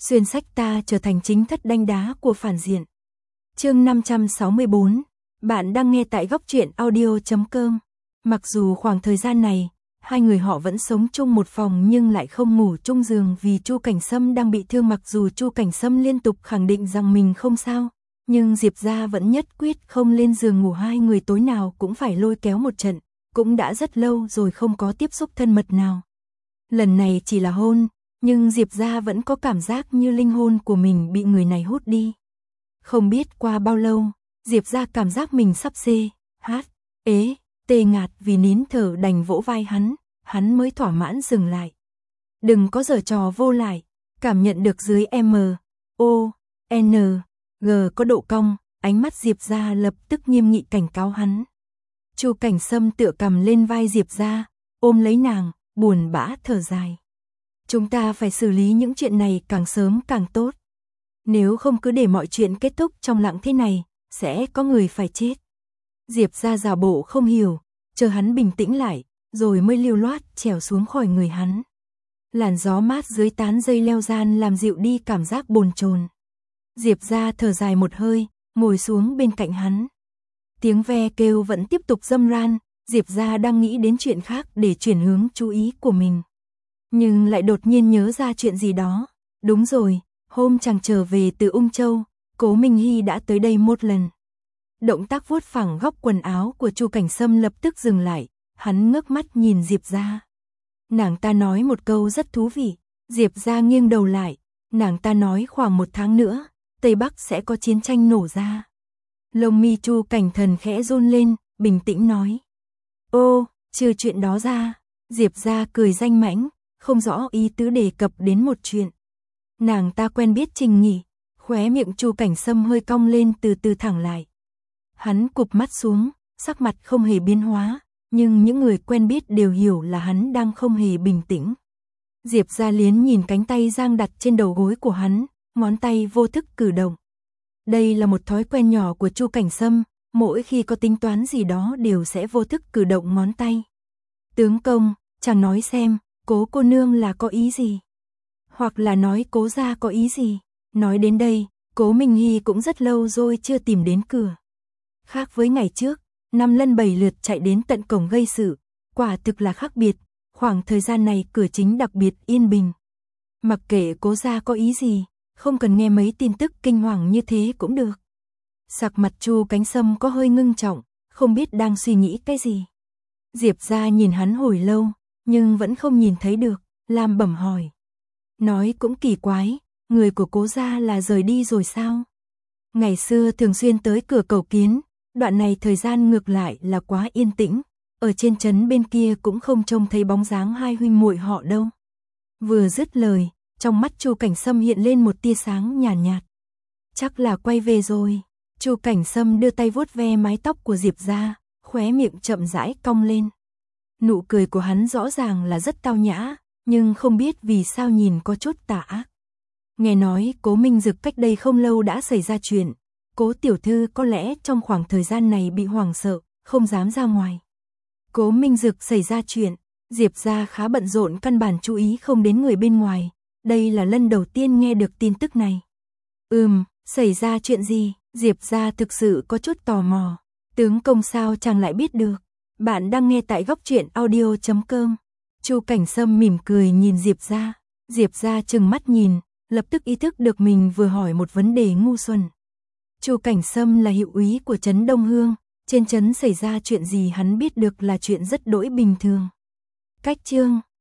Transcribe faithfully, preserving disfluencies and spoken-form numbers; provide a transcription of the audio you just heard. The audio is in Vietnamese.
xuyên sách ta trở thành chính thất đanh đá của phản diện. Chương năm trăm sáu mươi bốn, bạn đang nghe tại góc truyện audio chấm com. Mặc dù khoảng thời gian này, hai người họ vẫn sống chung một phòng nhưng lại không ngủ chung giường vì Chu Cảnh Sâm đang bị thương. Mặc dù Chu Cảnh Sâm liên tục khẳng định rằng mình không sao, nhưng Diệp gia vẫn nhất quyết không lên giường ngủ, hai người tối nào cũng phải lôi kéo một trận, cũng đã rất lâu rồi không có tiếp xúc thân mật nào. Lần này chỉ là hôn, nhưng Diệp gia vẫn có cảm giác như linh hồn của mình bị người này hút đi. Không biết qua bao lâu, Diệp gia cảm giác mình sắp xê, hát, ế, tê ngạt vì nín thở đành vỗ vai hắn, hắn mới thỏa mãn dừng lại. Đừng có giở trò vô lại, cảm nhận được dưới M, O, N, G có độ cong, ánh mắt Diệp gia lập tức nghiêm nghị cảnh cáo hắn. Chu Cảnh Sâm tựa cằm lên vai Diệp gia, ôm lấy nàng, buồn bã thở dài. Chúng ta phải xử lý những chuyện này càng sớm càng tốt. Nếu không cứ để mọi chuyện kết thúc trong lặng thế này, sẽ có người phải chết. Diệp gia giả bộ không hiểu, chờ hắn bình tĩnh lại, rồi mới lưu loát trèo xuống khỏi người hắn. Làn gió mát dưới tán dây leo gian làm dịu đi cảm giác bồn chồn. Diệp gia thở dài một hơi, ngồi xuống bên cạnh hắn. Tiếng ve kêu vẫn tiếp tục râm ran, Diệp gia đang nghĩ đến chuyện khác để chuyển hướng chú ý của mình. Nhưng lại đột nhiên nhớ ra chuyện gì đó. Đúng rồi, hôm chàng trở về từ Ung Châu, Cố Minh Hy đã tới đây một lần. Động tác vuốt phẳng góc quần áo của Chu Cảnh Sâm lập tức dừng lại, hắn ngước mắt nhìn Diệp gia. Nàng ta nói một câu rất thú vị, Diệp gia nghiêng đầu lại, nàng ta nói khoảng một tháng nữa, Tây Bắc sẽ có chiến tranh nổ ra. Lông mi Chu Cảnh Thần khẽ run lên, bình tĩnh nói. Ô, trừ chuyện đó ra, Diệp gia cười danh mãnh, không rõ ý tứ đề cập đến một chuyện. Nàng ta quen biết Trình Nghỉ, khóe miệng Chu Cảnh Sâm hơi cong lên từ từ thẳng lại. Hắn cụp mắt xuống, sắc mặt không hề biến hóa, nhưng những người quen biết đều hiểu là hắn đang không hề bình tĩnh. Diệp Gia Liến nhìn cánh tay giang đặt trên đầu gối của hắn, ngón tay vô thức cử động. Đây là một thói quen nhỏ của Chu Cảnh Sâm, mỗi khi có tính toán gì đó đều sẽ vô thức cử động ngón tay. Tướng công, chàng nói xem, Cố cô nương là có ý gì? Hoặc là nói Cố gia có ý gì? Nói đến đây, Cố Minh Hy cũng rất lâu rồi chưa tìm đến cửa. Khác với ngày trước, năm lần bảy lượt chạy đến tận cổng gây sự, quả thực là khác biệt, khoảng thời gian này cửa chính đặc biệt yên bình. Mặc kệ Cố gia có ý gì, không cần nghe mấy tin tức kinh hoàng như thế cũng được. Sắc mặt Chu Cảnh Sâm có hơi ngưng trọng, không biết đang suy nghĩ cái gì. Diệp gia nhìn hắn hồi lâu, nhưng vẫn không nhìn thấy được, làm bẩm hỏi. Nói cũng kỳ quái, người của Cố gia là rời đi rồi sao? Ngày xưa thường xuyên tới cửa cầu kiến, đoạn này thời gian ngược lại là quá yên tĩnh, ở trên trấn bên kia cũng không trông thấy bóng dáng hai huynh muội họ đâu. Vừa dứt lời, trong mắt Chu Cảnh Sâm hiện lên một tia sáng nhàn nhạt, nhạt. Chắc là quay về rồi. Chu Cảnh Sâm đưa tay vuốt ve mái tóc của Diệp gia, khóe miệng chậm rãi cong lên. Nụ cười của hắn rõ ràng là rất tao nhã, nhưng không biết vì sao nhìn có chút tà ác. Nghe nói Cố Minh Dực cách đây không lâu đã xảy ra chuyện, Cố tiểu thư có lẽ trong khoảng thời gian này bị hoảng sợ, không dám ra ngoài. Cố Minh Dực xảy ra chuyện, Diệp gia khá bận rộn căn bản chú ý không đến người bên ngoài, đây là lần đầu tiên nghe được tin tức này. Ừm, xảy ra chuyện gì? Diệp gia thực sự có chút tò mò. Tướng công sao chàng lại biết được? Bạn đang nghe tại góc truyện audio chấm com. Chu Cảnh Sâm mỉm cười nhìn Diệp gia. Diệp gia trừng mắt nhìn, lập tức ý thức được mình vừa hỏi một vấn đề ngu xuẩn. Chu Cảnh Sâm là hiệu úy của trấn Đông Hương, trên trấn xảy ra chuyện gì hắn biết được là chuyện rất đỗi bình thường. Cách chương